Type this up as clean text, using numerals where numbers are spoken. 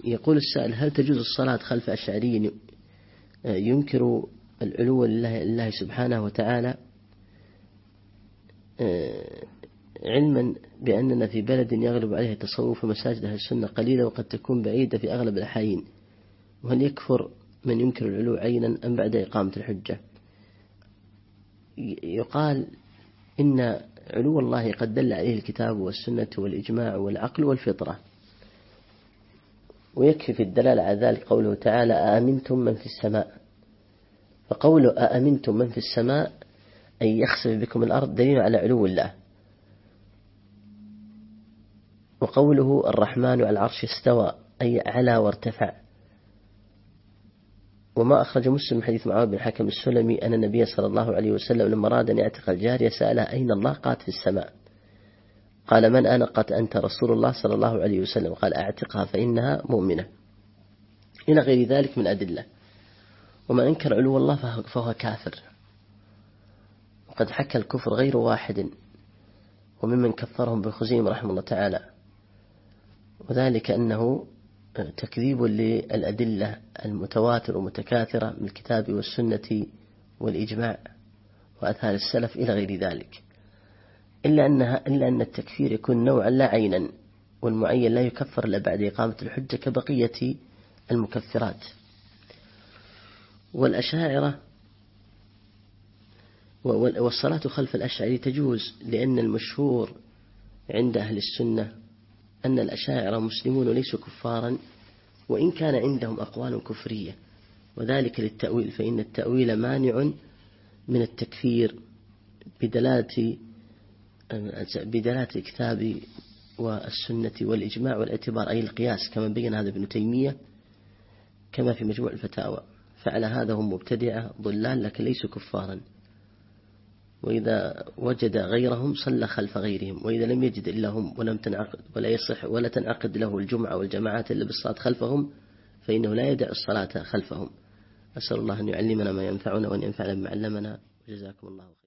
يقول السائل: هل تجوز الصلاة خلف أشعري ينكر العلو لله سبحانه وتعالى، علما بأننا في بلد يغلب عليه التصوف ومساجد أهل السنة قليلة وقد تكون بعيدة في أغلب الأحايين، وهل يكفر من ينكر العلو عينا أم بعد إقامة الحجة؟ يقال إن علو الله قد دل عليه الكتاب والسنة والإجماع والعقل والفطرة، ويكفي في الدلالة على ذلك قوله تعالى: أأمنتم من في السماء. فقوله أأمنتم من في السماء أي يخسف بكم الأرض دليل على علو الله. وقوله الرحمن على العرش استوى أي على وارتفع. وما أخرج مسلم من حديث معاذ بن حكم السلمي أن النبي صلى الله عليه وسلم لما أراد أن يعتق الجارية سألها: أين الله؟ قالت: في السماء. قال: من أنا؟ قالت: أنت رسول الله صلى الله عليه وسلم. قال: أعتقها فإنها مؤمنة. إلى غير ذلك من أدلة. وما أنكر علو الله فهو كافر، وقد حكى الكفر غير واحد وممن كفرهم بخزيم رحمه الله تعالى، وذلك أنه تكذيب للأدلة المتواترة ومتكاثرة من الكتاب والسنة والإجماع وأثار السلف إلى غير ذلك، إلا أن التكفير يكون نوعا لا عينا، والمعين لا يكفر إلا بعد إقامة الحجة كبقية المكفرات. والأشاعرة والصلاة خلف الأشاعرة تجوز، لأن المشهور عند أهل السنة أن الأشاعرة مسلمون وليسوا كفارا، وإن كان عندهم أقوال كفرية، وذلك للتأويل، فإن التأويل مانع من التكفير بدلالة الكتاب والسنة والإجماع والاعتبار، أي القياس، كما بين هذا ابن تيمية كما في مجموع الفتاوى. فعلى هذا هم مبتدعة ضلال لكن ليسوا كفارا، وإذا وجد غيرهم صلى خلف غيرهم، وإذا لم يجد إلا هم ولم تنعقد ولا يصح ولا تنعقد له الجمعة والجماعات إلا بالصلاة خلفهم فإنه لا يدع الصلاة خلفهم. أسأل الله أن يعلمنا ما ينفعنا وأن ينفعنا بما علمنا، وجزاكم الله خيرا.